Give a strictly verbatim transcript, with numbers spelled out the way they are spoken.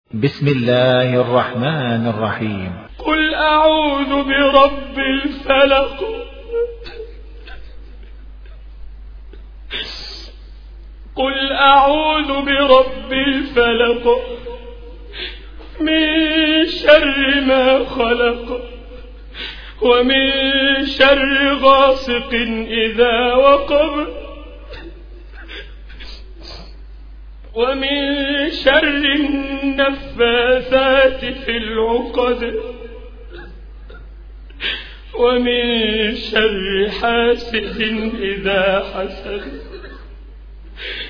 بسم الله الرحمن الرحيم. قل أعوذ برب الفلق قل أعوذ برب الفلق من شر ما خلق ومن شر غاسق إذا وقب ومن شر النفاثات في العقد ومن شر حاسد إذا حسد.